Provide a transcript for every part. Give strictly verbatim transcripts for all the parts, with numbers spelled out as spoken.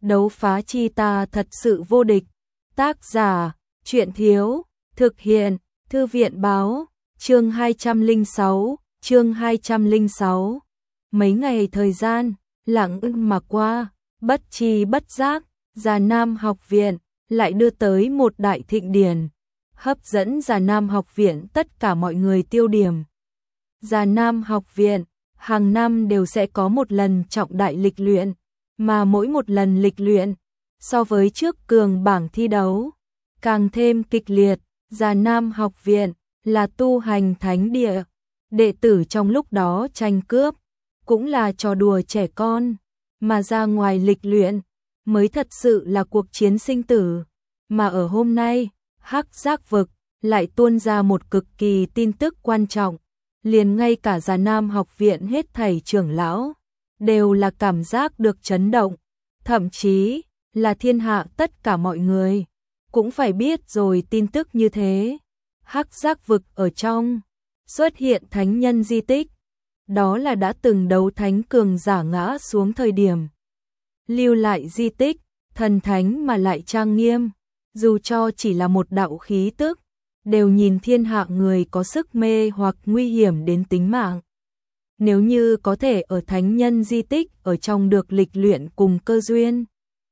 Đấu phá chi ta thật sự vô địch. Tác giả, Truyện Thiếu, thực hiện, Thư viện Báo, chương hai trăm lẻ sáu, chương hai trăm lẻ sáu. Mấy ngày thời gian, lặng im mà qua, bất tri bất giác, Già Nam học viện lại đưa tới một đại thịnh điển, hấp dẫn Già Nam học viện tất cả mọi người tiêu điểm. Già Nam học viện hàng năm đều sẽ có một lần trọng đại lịch luyện, mà mỗi một lần lịch luyện so với trước cường bảng thi đấu càng thêm kịch liệt. Già Nam học viện là tu hành thánh địa, đệ tử trong lúc đó tranh cướp cũng là trò đùa trẻ con, mà ra ngoài lịch luyện mới thật sự là cuộc chiến sinh tử. Mà ở hôm nay, Hắc Giác vực lại tuôn ra một cực kỳ tin tức quan trọng, liền ngay cả Già Nam học viện hết thảy trưởng lão đều là cảm giác được chấn động, thậm chí là thiên hạ tất cả mọi người cũng phải biết rồi tin tức như thế. Hắc Giác vực ở trong xuất hiện thánh nhân di tích, đó là đã từng đấu thánh cường giả ngã xuống thời điểm lưu lại di tích, thần thánh mà lại trang nghiêm, dù cho chỉ là một đạo khí tức, đều nhìn thiên hạ người có sức mê hoặc nguy hiểm đến tính mạng. Nếu như có thể ở thánh nhân di tích ở trong được lịch luyện cùng cơ duyên,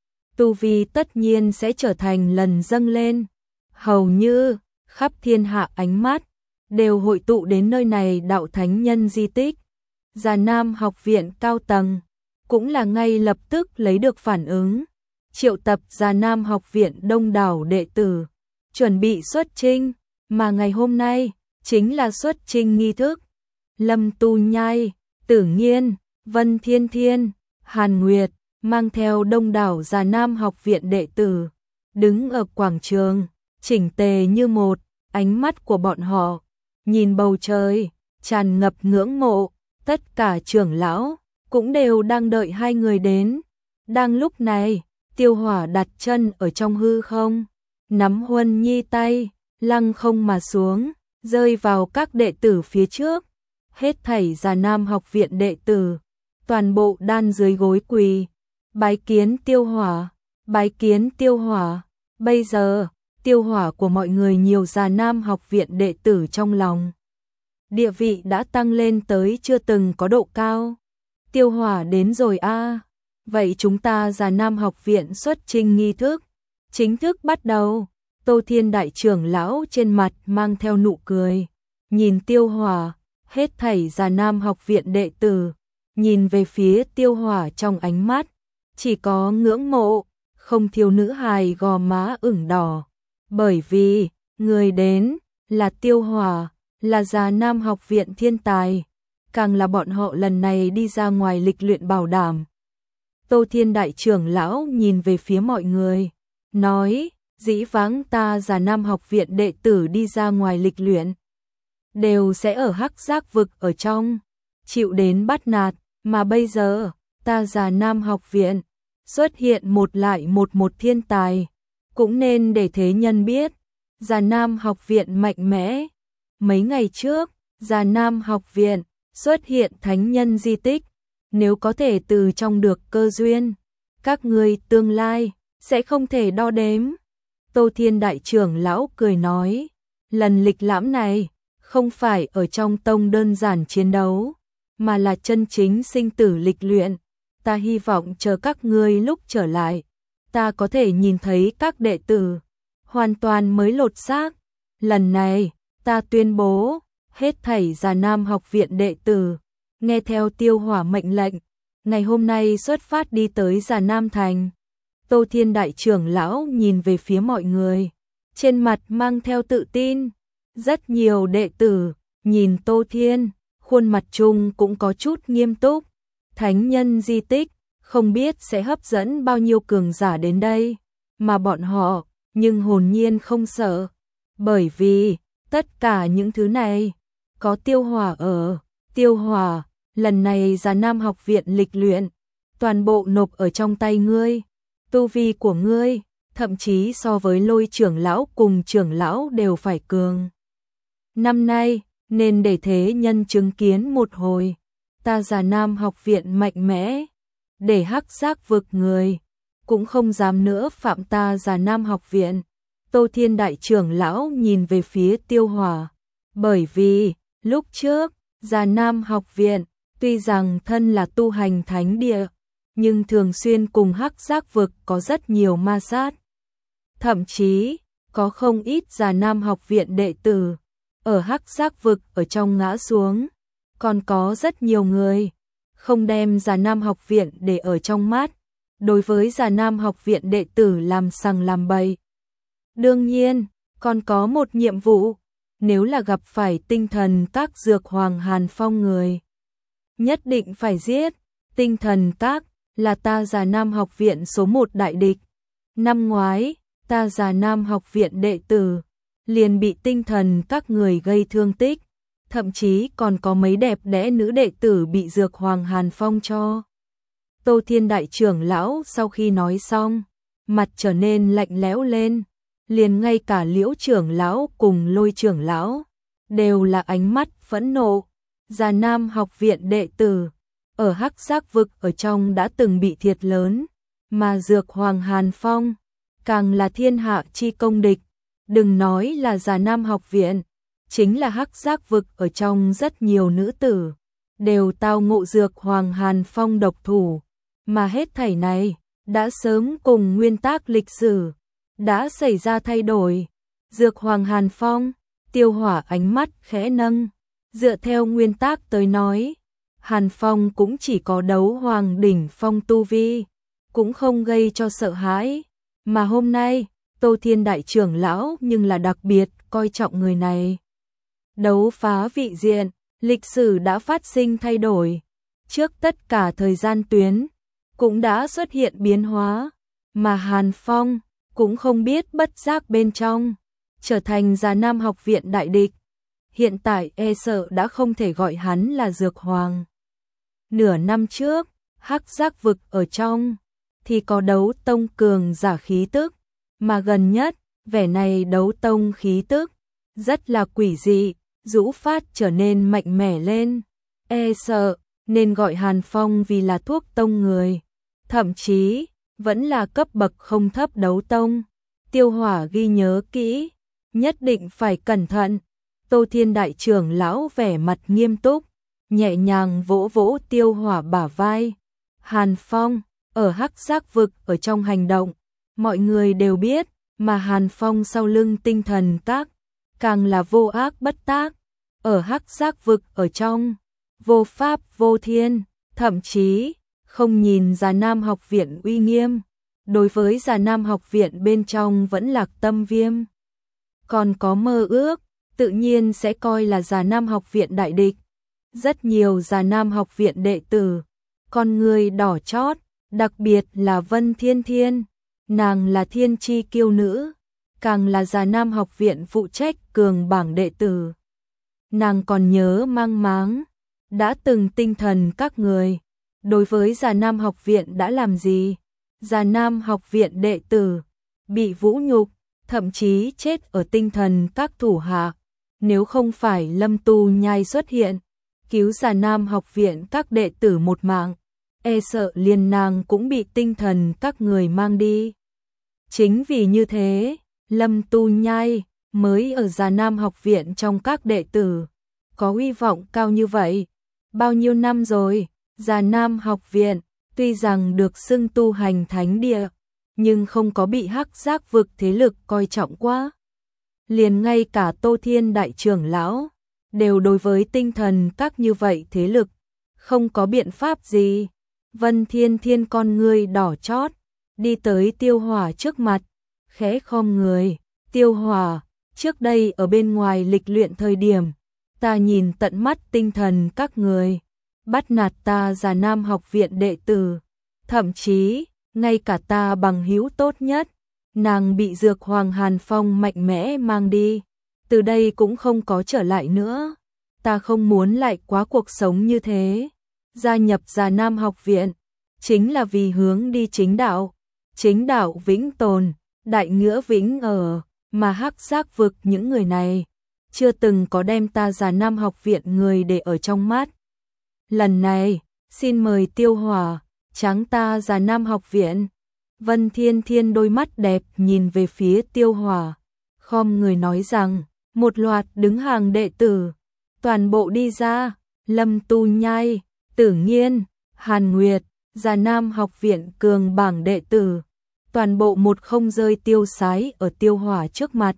tu vi tất nhiên sẽ trở thành lần dâng lên. Hầu như khắp thiên hạ ánh mắt đều hội tụ đến nơi này đạo thánh nhân di tích. Già Nam học viện cao tầng cũng là ngay lập tức lấy được phản ứng, triệu tập Già Nam học viện đông đảo đệ tử, chuẩn bị xuất chinh, mà ngày hôm nay chính là xuất chinh nghi thức. Lâm Tu Nhai, Tử Nghiên, Vân Thiên Thiên, Hàn Nguyệt mang theo đông đảo Già Nam học viện đệ tử, đứng ở quảng trường, chỉnh tề như một, ánh mắt của bọn họ nhìn bầu trời, tràn ngập ngưỡng mộ, tất cả trưởng lão cũng đều đang đợi hai người đến. Đang lúc này, Tiêu Hỏa đặt chân ở trong hư không, nắm Huân Nhi tay, lăng không mà xuống, rơi vào các đệ tử phía trước. Hết thảy Già Nam học viện đệ tử, toàn bộ đan dưới gối quỳ, bái kiến Tiêu Hỏa, bái kiến Tiêu Hỏa. Bây giờ, Tiêu Hỏa của mọi người nhiều Già Nam học viện đệ tử trong lòng địa vị đã tăng lên tới chưa từng có độ cao. Tiêu Hỏa đến rồi a, à. Vậy chúng ta Già Nam học viện xuất chinh nghi thức chính thức bắt đầu. Tô Thiên đại trưởng lão trên mặt mang theo nụ cười, nhìn Tiêu Hỏa, hết thảy Già Nam học viện đệ tử nhìn về phía Tiêu Hỏa trong ánh mắt chỉ có ngưỡng mộ, không thiếu nữ hài gò má ửng đỏ, bởi vì người đến là Tiêu Hỏa, là Già Nam học viện thiên tài, càng là bọn họ lần này đi ra ngoài lịch luyện bảo đảm. Tô Thiên đại trưởng lão nhìn về phía mọi người, nói: dĩ vãng ta Già Nam học viện đệ tử đi ra ngoài lịch luyện đều sẽ ở Hắc Giác vực ở trong chịu đến bắt nạt, mà bây giờ ta Già Nam học viện xuất hiện một lại một một thiên tài, cũng nên để thế nhân biết Già Nam học viện mạnh mẽ. Mấy ngày trước, Già Nam học viện xuất hiện thánh nhân di tích, nếu có thể từ trong được cơ duyên, các ngươi tương lai sẽ không thể đo đếm. Tô Thiên đại trưởng lão cười nói, lần lịch lãm này không phải ở trong tông đơn giản chiến đấu, mà là chân chính sinh tử lịch luyện. Ta hy vọng chờ các ngươi lúc trở lại, ta có thể nhìn thấy các đệ tử hoàn toàn mới lột xác. Lần này, ta tuyên bố, hết thảy Già Nam học viện đệ tử nghe theo Tiêu Hỏa mệnh lệnh, ngày hôm nay xuất phát đi tới Già Nam thành. Tô Thiên đại trưởng lão nhìn về phía mọi người, trên mặt mang theo tự tin. Rất nhiều đệ tử nhìn Tô Thiên, khuôn mặt chung cũng có chút nghiêm túc. Thánh nhân di tích không biết sẽ hấp dẫn bao nhiêu cường giả đến đây, mà bọn họ nhưng hồn nhiên không sợ, bởi vì tất cả những thứ này có Tiêu Hỏa ở. Tiêu Hỏa, lần này Già Nam học viện lịch luyện toàn bộ nộp ở trong tay ngươi. Tu vi của ngươi thậm chí so với Lôi trưởng lão cùng trưởng lão đều phải cường. Năm nay nên để thế nhân chứng kiến một hồi ta Già Nam học viện mạnh mẽ, để Hắc Giác vực người cũng không dám nữa phạm ta Già Nam học viện. Tô Thiên đại trưởng lão nhìn về phía Tiêu Hỏa, bởi vì lúc trước Già Nam học viện tuy rằng thân là tu hành thánh địa, nhưng thường xuyên cùng Hắc Giác vực có rất nhiều ma sát. Thậm chí có không ít Già Nam học viện đệ tử ở Hắc Giác vực ở trong ngã xuống, còn có rất nhiều người không đem Già Nam học viện để ở trong mắt, đối với Già Nam học viện đệ tử làm sằng làm bậy. Đương nhiên, còn có một nhiệm vụ, nếu là gặp phải tinh thần các Dược Hoàng Hàn Phong người, nhất định phải giết. Tinh thần các là ta Già Nam học viện số một đại địch. Năm ngoái, ta Già Nam học viện đệ tử liền bị tinh thần các người gây thương tích, thậm chí còn có mấy đẹp đẽ nữ đệ tử bị Dược Hoàng Hàn Phong cho. Tô Thiên đại trưởng lão sau khi nói xong, mặt trở nên lạnh lẽo lên, liền ngay cả Liễu trưởng lão cùng Lôi trưởng lão đều là ánh mắt phẫn nộ. Già Nam học viện đệ tử ở Hắc Giác vực ở trong đã từng bị thiệt lớn, mà Dược Hoàng Hàn Phong càng là thiên hạ chi công địch. Đừng nói là Già Nam học viện, chính là Hắc Giác vực ở trong rất nhiều nữ tử đều tao ngộ Dược Hoàng Hàn Phong độc thủ, mà hết thảy này đã sớm cùng nguyên tắc lịch sử đã xảy ra thay đổi. Dược Hoàng Hàn Phong, Tiêu Hỏa ánh mắt khẽ nâng, dựa theo nguyên tắc tới nói, Hàn Phong cũng chỉ có đấu hoàng đỉnh phong tu vi, cũng không gây cho sợ hãi, mà hôm nay Tô Thiên đại trưởng lão nhưng là đặc biệt coi trọng người này. Đấu phá vị diện, lịch sử đã phát sinh thay đổi, trước tất cả thời gian tuyến cũng đã xuất hiện biến hóa, mà Hàn Phong cũng không biết bất giác bên trong trở thành Già Nam học viện đại địch. Hiện tại e sợ đã không thể gọi hắn là Dược Hoàng. Nửa năm trước, Hắc Giác vực ở trong thì có đấu tông cường giả khí tức, mà gần nhất, vẻ này đấu tông khí tức rất là quỷ dị, rũ phát trở nên mạnh mẽ lên. E sợ nên gọi Hàn Phong vì là thuốc tông người, thậm chí vẫn là cấp bậc không thấp đấu tông. Tiêu Hỏa ghi nhớ kỹ, nhất định phải cẩn thận. Tô Thiên đại trưởng lão vẻ mặt nghiêm túc, nhẹ nhàng vỗ vỗ Tiêu Hỏa bả vai. Hàn Phong ở Hắc Giác vực ở trong hành động, mọi người đều biết, mà Hàn Phong sau lưng tinh thần các càng là vô ác bất tác, ở Hắc Giác vực ở trong vô pháp vô thiên, thậm chí không nhìn Già Nam học viện uy nghiêm, đối với Già Nam học viện bên trong vẫn lạc tâm viêm, còn có mơ ước, tự nhiên sẽ coi là Già Nam học viện đại địch. Rất nhiều Già Nam học viện đệ tử, con người đỏ chót, đặc biệt là Vân Thiên Thiên, nàng là thiên chi kiêu nữ, càng là Già Nam học viện phụ trách cường bảng đệ tử. Nàng còn nhớ mang máng, đã từng tinh thần các người, đối với Già Nam học viện đã làm gì? Già Nam học viện đệ tử bị vũ nhục, thậm chí chết ở tinh thần các thủ hạ. Nếu không phải Lâm Tu Nhai xuất hiện, cứu Già Nam học viện các đệ tử một mạng, e sợ liền nàng cũng bị tinh thần các người mang đi. Chính vì như thế, Lâm Tu Nhai mới ở Già Nam học viện trong các đệ tử có hy vọng cao như vậy. Bao nhiêu năm rồi, Già Nam học viện tuy rằng được xưng tu hành thánh địa, nhưng không có bị Hắc Giác vực thế lực coi trọng quá. Liền ngay cả Tô Thiên đại trưởng lão đều đối với tinh thần các như vậy thế lực không có biện pháp gì. Vân Thiên Thiên con ngươi đỏ chót, đi tới Tiêu Hỏa trước mặt, khẽ khom người. Tiêu Hỏa, trước đây ở bên ngoài lịch luyện thời điểm, ta nhìn tận mắt tinh thần các người bắt nạt ta Già Nam học viện đệ tử, thậm chí ngay cả ta bằng hữu tốt nhất, nàng bị Dược Hoàng Hàn Phong mạnh mẽ mang đi, từ đây cũng không có trở lại nữa. Ta không muốn lại quá cuộc sống như thế. Gia nhập Già Nam học viện chính là vì hướng đi chính đạo, chính đạo vĩnh tồn, đại nghĩa vĩnh ở, mà Hắc Giác vực những người này chưa từng có đem ta Già Nam học viện người để ở trong mắt. Lần này, xin mời Tiêu Hỏa tráng ta Già Nam học viện. Vân Thiên Thiên đôi mắt đẹp nhìn về phía Tiêu Hỏa, khom người nói rằng, một loạt đứng hàng đệ tử, toàn bộ đi ra, Lâm Tu Nhai, Tử Nghiên, Hàn Nguyệt, Già Nam học viện cường bảng đệ tử, toàn bộ một không rơi tiêu sái ở Tiêu Hỏa trước mặt.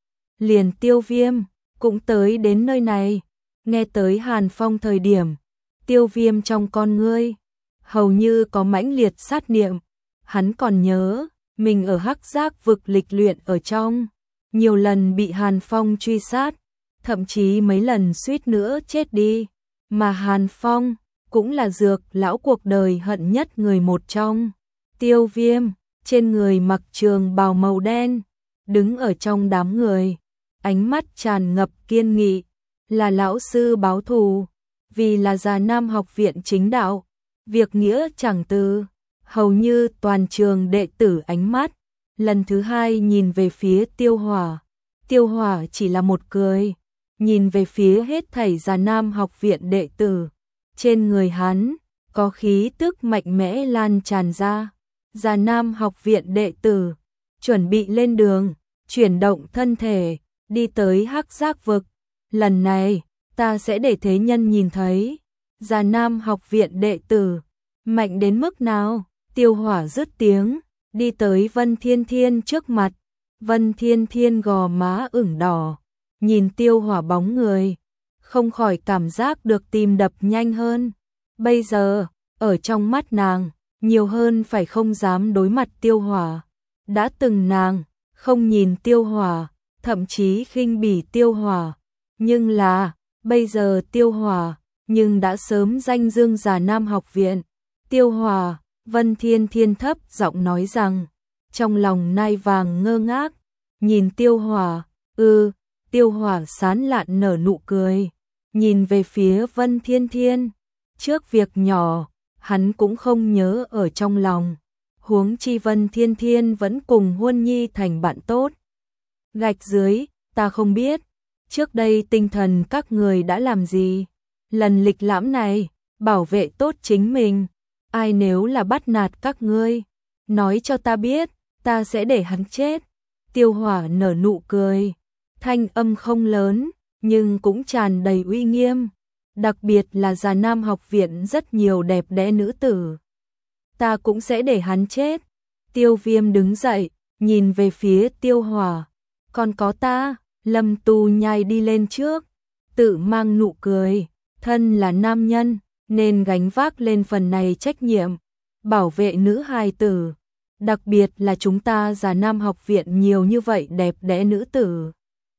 Liền Tiêu Viêm cũng tới đến nơi này, nghe tới Hàn Phong thời điểm, Tiêu Viêm trong con ngươi hầu như có mãnh liệt sát niệm, hắn còn nhớ mình ở Hắc Giác vực lịch luyện ở trong, nhiều lần bị Hàn Phong truy sát, thậm chí mấy lần suýt nữa chết đi, mà Hàn Phong cũng là Dược lão cuộc đời hận nhất người một trong. Tiêu Viêm trên người mặc trường bào màu đen, đứng ở trong đám người, ánh mắt tràn ngập kiên nghị, là lão sư báo thù, vì là Già Nam học viện chính đạo, việc nghĩa chẳng từ, hầu như toàn trường đệ tử ánh mắt, lần thứ hai nhìn về phía Tiêu Hỏa, Tiêu Hỏa chỉ là một cười, nhìn về phía hết thảy Già Nam học viện đệ tử, trên người hắn có khí tức mạnh mẽ lan tràn ra, Già Nam học viện đệ tử chuẩn bị lên đường, chuyển động thân thể, đi tới Hắc Giác vực, lần này ta sẽ để thế nhân nhìn thấy, Già Nam học viện đệ tử mạnh đến mức nào. Tiêu Hỏa dứt tiếng, đi tới Vân Thiên Thiên trước mặt, Vân Thiên Thiên gò má ửng đỏ, nhìn Tiêu Hỏa bóng người, không khỏi cảm giác được tim đập nhanh hơn. Bây giờ, ở trong mắt nàng, nhiều hơn phải không dám đối mặt Tiêu Hỏa. Đã từng nàng, không nhìn Tiêu Hỏa, thậm chí khinh bỉ Tiêu Hỏa. Nhưng là, bây giờ Tiêu Hỏa, nhưng đã sớm danh dương Già Nam học viện. Tiêu Hỏa, Vân Thiên Thiên thấp giọng nói rằng, trong lòng nai vàng ngơ ngác, nhìn Tiêu Hỏa, ư, Tiêu Hỏa sán lạn nở nụ cười, nhìn về phía Vân Thiên Thiên, trước việc nhỏ, hắn cũng không nhớ ở trong lòng, huống chi Vân Thiên Thiên vẫn cùng Huân Nhi thành bạn tốt. Gạch dưới, ta không biết, trước đây tinh thần các người đã làm gì, lần lịch lãm này, bảo vệ tốt chính mình. Ai nếu là bắt nạt các ngươi, nói cho ta biết, ta sẽ để hắn chết. Tiêu Hỏa nở nụ cười, thanh âm không lớn, nhưng cũng tràn đầy uy nghiêm, đặc biệt là Già Nam học viện rất nhiều đẹp đẽ nữ tử. Ta cũng sẽ để hắn chết. Tiêu Viêm đứng dậy, nhìn về phía Tiêu Hỏa, còn có ta. Lâm Tu Nhai đi lên trước, tự mang nụ cười, thân là nam nhân, nên gánh vác lên phần này trách nhiệm, bảo vệ nữ hài tử, đặc biệt là chúng ta Già Nam học viện nhiều như vậy đẹp đẽ nữ tử.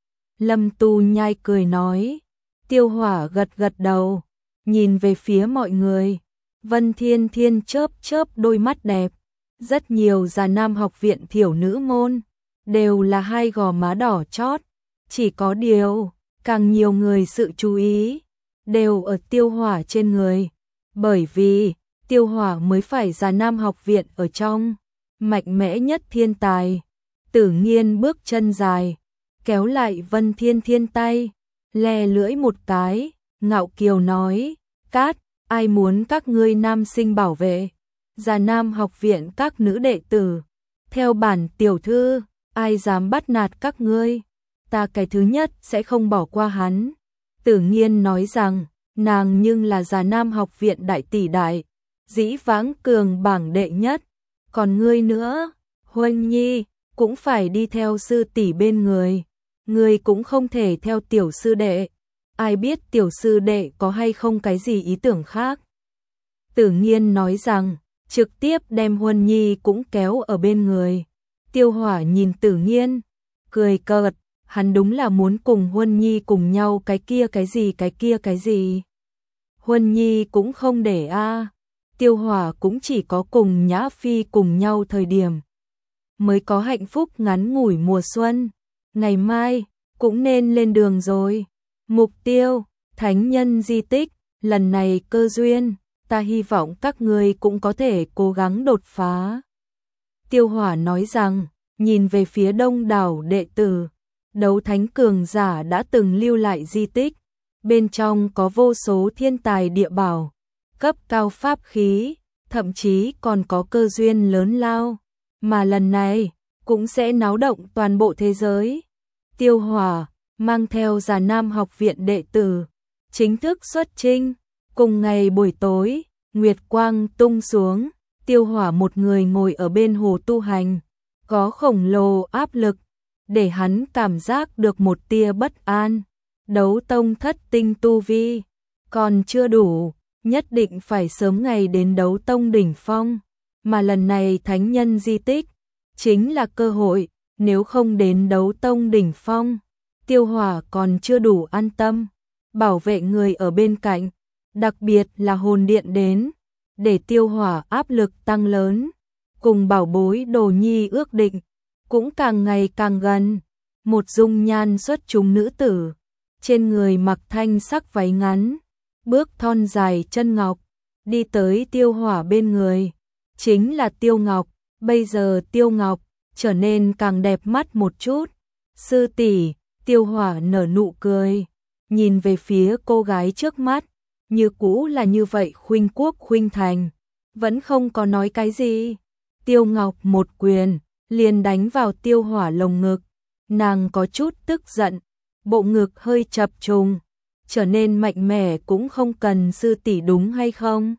Lâm Tu Nhai cười nói, Tiêu Hỏa gật gật đầu, nhìn về phía mọi người, Vân Thiên Thiên chớp chớp đôi mắt đẹp, rất nhiều Già Nam học viện thiểu nữ môn, đều là hai gò má đỏ chót, chỉ có điều, càng nhiều người sự chú ý đều ở Tiêu Hỏa trên người, bởi vì Tiêu Hỏa mới phải Già Nam học viện ở trong mạnh mẽ nhất thiên tài. Tử Nghiên bước chân dài, kéo lại Vân Thiên Thiên tay, le lưỡi một cái, ngạo kiều nói, Cát, ai muốn các ngươi nam sinh bảo vệ, Già Nam học viện các nữ đệ tử, theo bản tiểu thư, ai dám bắt nạt các ngươi, ta cái thứ nhất sẽ không bỏ qua hắn. Tử Nghiên nói rằng, nàng nhưng là Già Nam học viện đại tỷ đại, dĩ vãng cường bảng đệ nhất, còn ngươi nữa, Huân Nhi, cũng phải đi theo sư tỷ bên người, ngươi cũng không thể theo tiểu sư đệ, ai biết tiểu sư đệ có hay không cái gì ý tưởng khác. Tử Nghiên nói rằng, trực tiếp đem Huân Nhi cũng kéo ở bên người. Tiêu Hỏa nhìn Tử Nghiên, cười cợt, hắn đúng là muốn cùng Huân Nhi cùng nhau cái kia cái gì cái kia cái gì. Huân Nhi cũng không để a, à. Tiêu Hỏa cũng chỉ có cùng Nhã Phi cùng nhau thời điểm mới có hạnh phúc ngắn ngủi mùa xuân. Ngày mai cũng nên lên đường rồi. Mục tiêu, thánh nhân di tích, lần này cơ duyên, ta hy vọng các ngươi cũng có thể cố gắng đột phá. Tiêu Hỏa nói rằng, nhìn về phía đông đảo đệ tử, đấu thánh cường giả đã từng lưu lại di tích, bên trong có vô số thiên tài địa bảo, cấp cao pháp khí, thậm chí còn có cơ duyên lớn lao. mà lần này cũng sẽ náo động toàn bộ thế giới. Tiêu Hỏa mang theo Già Nam học viện đệ tử chính thức xuất chinh. Cùng ngày buổi tối, nguyệt quang tung xuống, Tiêu Hỏa một người ngồi ở bên hồ tu hành, có khổng lồ áp lực để hắn cảm giác được một tia bất an. Đấu tông thất tinh tu vi còn chưa đủ, nhất định phải sớm ngày đến đấu tông đỉnh phong, mà lần này thánh nhân di tích chính là cơ hội, nếu không đến đấu tông đỉnh phong, Tiêu Hỏa còn chưa đủ an tâm bảo vệ người ở bên cạnh, đặc biệt là hồn điện đến, để Tiêu Hỏa áp lực tăng lớn, cùng bảo bối Đồ Nhi ước định cũng càng ngày càng gần. Một dung nhan xuất chúng nữ tử, trên người mặc thanh sắc váy ngắn, bước thon dài chân ngọc, đi tới Tiêu Hỏa bên người, chính là Tiêu Ngọc. Bây giờ Tiêu Ngọc trở nên càng đẹp mắt một chút. Sư tỷ, Tiêu Hỏa nở nụ cười, nhìn về phía cô gái trước mắt, như cũ là như vậy khuynh quốc khuynh thành, vẫn không có nói cái gì. Tiêu Ngọc một quyền liền đánh vào Tiêu Hỏa lồng ngực, nàng có chút tức giận, bộ ngực hơi chập trùng, trở nên mạnh mẽ cũng không cần sư tỷ đúng hay không?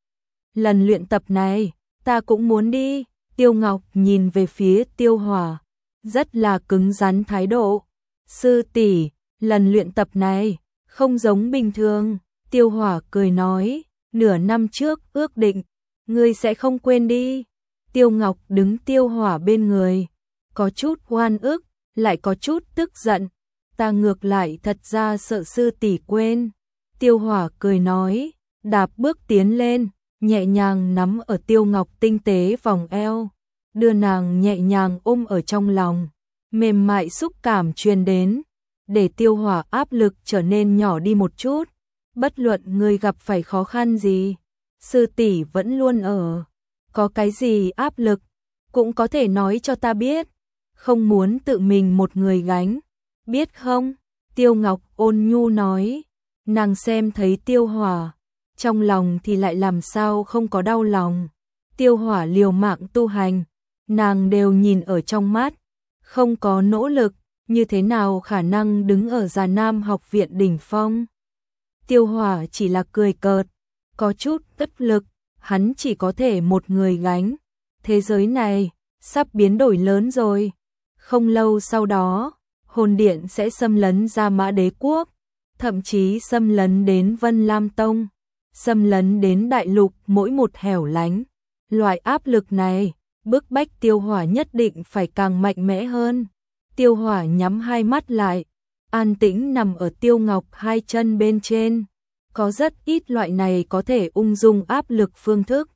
Lần luyện tập này, ta cũng muốn đi. Tiêu Ngọc nhìn về phía Tiêu Hỏa, rất là cứng rắn thái độ. Sư tỷ, lần luyện tập này không giống bình thường. Tiêu Hỏa cười nói, nửa năm trước ước định, ngươi sẽ không quên đi. Tiêu Ngọc đứng Tiêu Hỏa bên người, có chút oan ức, lại có chút tức giận. Ta ngược lại thật ra sợ sư tỷ quên. Tiêu Hỏa cười nói, đạp bước tiến lên, nhẹ nhàng nắm ở Tiêu Ngọc tinh tế vòng eo, đưa nàng nhẹ nhàng ôm ở trong lòng, mềm mại xúc cảm truyền đến, để Tiêu Hỏa áp lực trở nên nhỏ đi một chút. Bất luận người gặp phải khó khăn gì, sư tỷ vẫn luôn ở, có cái gì áp lực cũng có thể nói cho ta biết, không muốn tự mình một người gánh, biết không? Tiêu Ngọc ôn nhu nói. Nàng xem thấy Tiêu Hỏa, trong lòng thì lại làm sao không có đau lòng. Tiêu Hỏa liều mạng tu hành, nàng đều nhìn ở trong mắt, không có nỗ lực, như thế nào khả năng đứng ở Già Nam học viện đỉnh phong. Tiêu Hỏa chỉ là cười cợt, có chút bất lực, hắn chỉ có thể một người gánh. Thế giới này sắp biến đổi lớn rồi, không lâu sau đó, hồn điện sẽ xâm lấn Gia Mã Đế quốc, thậm chí xâm lấn đến Vân Lam Tông, xâm lấn đến đại lục mỗi một hẻo lánh. Loại áp lực này, bức bách Tiêu Hỏa nhất định phải càng mạnh mẽ hơn. Tiêu Hỏa nhắm hai mắt lại, an tĩnh nằm ở Tiêu Ngọc hai chân bên trên. Có rất ít loại này có thể ung dung áp lực phương thức.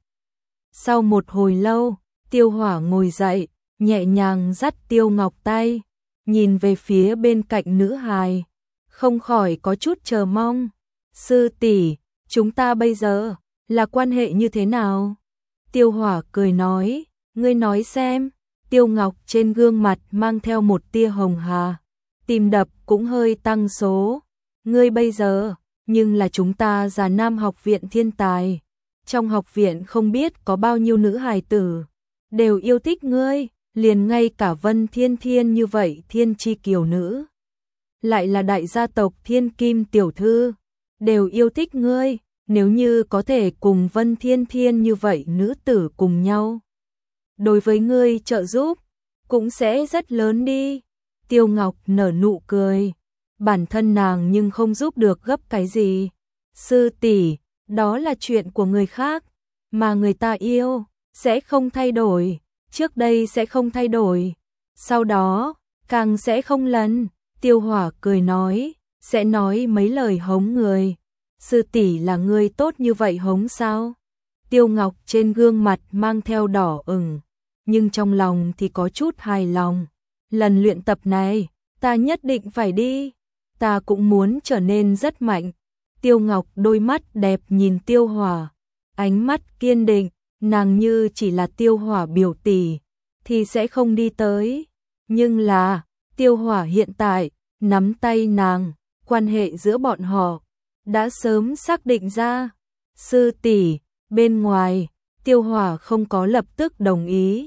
Sau một hồi lâu, Tiêu Hỏa ngồi dậy, nhẹ nhàng dắt Tiêu Ngọc tay, nhìn về phía bên cạnh nữ hài, không khỏi có chút chờ mong. Sư tỷ, chúng ta bây giờ là quan hệ như thế nào? Tiêu Hỏa cười nói, ngươi nói xem. Tiêu Ngọc trên gương mặt mang theo một tia hồng hà, tim đập cũng hơi tăng số. Ngươi bây giờ, nhưng là chúng ta Già Nam học viện thiên tài. Trong học viện không biết có bao nhiêu nữ hài tử đều yêu thích ngươi, liền ngay cả Vân Thiên Thiên như vậy thiên chi kiều nữ, lại là đại gia tộc Thiên Kim tiểu thư, đều yêu thích ngươi. Nếu như có thể cùng Vân Thiên Thiên như vậy nữ tử cùng nhau, đối với ngươi trợ giúp cũng sẽ rất lớn đi. Tiêu Ngọc nở nụ cười, bản thân nàng nhưng không giúp được gấp cái gì. Sư tỷ, đó là chuyện của người khác, mà người ta yêu sẽ không thay đổi, trước đây sẽ không thay đổi, sau đó càng sẽ không lần. Tiêu Hỏa cười nói, sẽ nói mấy lời hống người. Sư tỷ là người tốt như vậy hống sao? Tiêu Ngọc trên gương mặt mang theo đỏ ửng, nhưng trong lòng thì có chút hài lòng. Lần luyện tập này, ta nhất định phải đi, ta cũng muốn trở nên rất mạnh. Tiêu Ngọc đôi mắt đẹp nhìn Tiêu Hỏa, ánh mắt kiên định, nàng như chỉ là Tiêu Hỏa biểu tỷ thì sẽ không đi tới, nhưng là Tiêu Hỏa hiện tại nắm tay nàng, quan hệ giữa bọn họ đã sớm xác định ra. Sư tỷ, bên ngoài, Tiêu Hỏa không có lập tức đồng ý,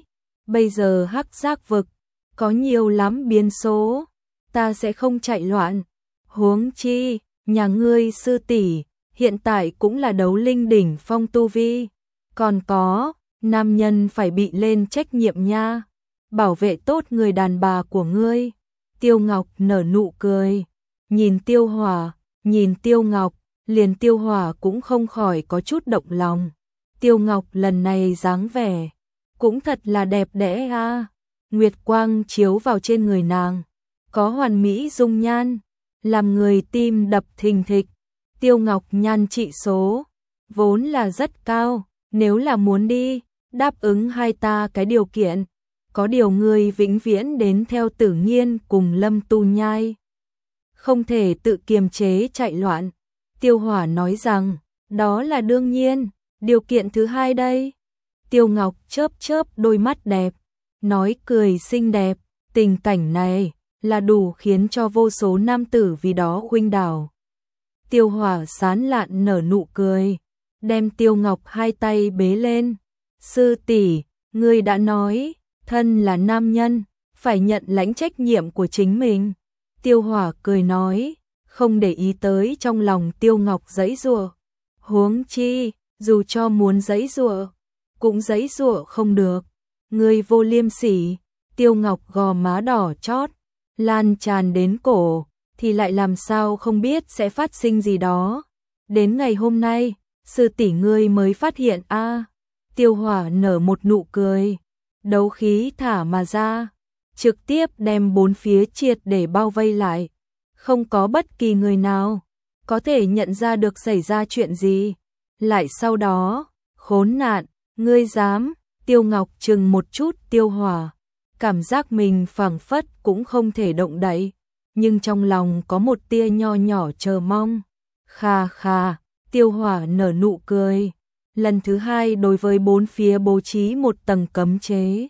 bây giờ hắc giác vực, có nhiều lắm biến số, ta sẽ không chạy loạn. Huống chi, nhà ngươi sư tỷ hiện tại cũng là đấu linh đỉnh phong tu vi. Còn có, nam nhân phải bị lên trách nhiệm nha, bảo vệ tốt người đàn bà của ngươi. Tiêu Ngọc nở nụ cười, nhìn Tiêu Hỏa, nhìn Tiêu Ngọc, liền Tiêu Hỏa cũng không khỏi có chút động lòng. Tiêu Ngọc lần này dáng vẻ, cũng thật là đẹp đẽ a. Nguyệt quang chiếu vào trên người nàng, có hoàn mỹ dung nhan, làm người tim đập thình thịch. Tiêu Ngọc nhan trị số, vốn là rất cao, nếu là muốn đi, đáp ứng hai ta cái điều kiện, có điều ngươi vĩnh viễn đến theo Tử Nghiên cùng Lâm Tu Nhai. Không thể tự kiềm chế chạy loạn. Tiêu Hỏa nói rằng, đó là đương nhiên, điều kiện thứ hai đây. Tiêu Ngọc chớp chớp đôi mắt đẹp, nói cười xinh đẹp, tình cảnh này là đủ khiến cho vô số nam tử vì đó khuynh đảo. Tiêu Hỏa sán lạn nở nụ cười, đem Tiêu Ngọc hai tay bế lên. Sư tỷ, ngươi đã nói, thân là nam nhân, phải nhận lãnh trách nhiệm của chính mình. Tiêu Hỏa cười nói, không để ý tới trong lòng Tiêu Ngọc giãy giụa. Huống chi, dù cho muốn giãy giụa, cũng giãy giụa không được. Ngươi vô liêm sỉ. Tiêu Ngọc gò má đỏ chót, lan tràn đến cổ, thì lại làm sao không biết sẽ phát sinh gì đó. Đến ngày hôm nay, sư tỷ ngươi mới phát hiện a. À. Tiêu Hỏa nở một nụ cười, đấu khí thả mà ra, trực tiếp đem bốn phía triệt để bao vây lại. Không có bất kỳ người nào có thể nhận ra được xảy ra chuyện gì. Lại sau đó, khốn nạn, ngươi dám. Tiêu Ngọc chừng một chút Tiêu Hỏa, cảm giác mình phảng phất cũng không thể động đậy, nhưng trong lòng có một tia nho nhỏ chờ mong. Kha kha, Tiêu Hỏa nở nụ cười, lần thứ hai đối với bốn phía bố trí một tầng cấm chế.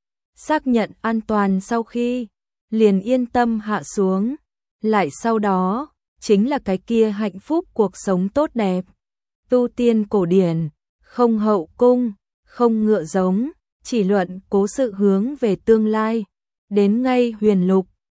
Xác nhận an toàn sau khi, liền yên tâm hạ xuống. Lại sau đó, chính là cái kia hạnh phúc cuộc sống tốt đẹp. Tu tiên cổ điển, không hậu cung, không ngựa giống, chỉ luận cố sự hướng về tương lai. Đến ngay huyền lục,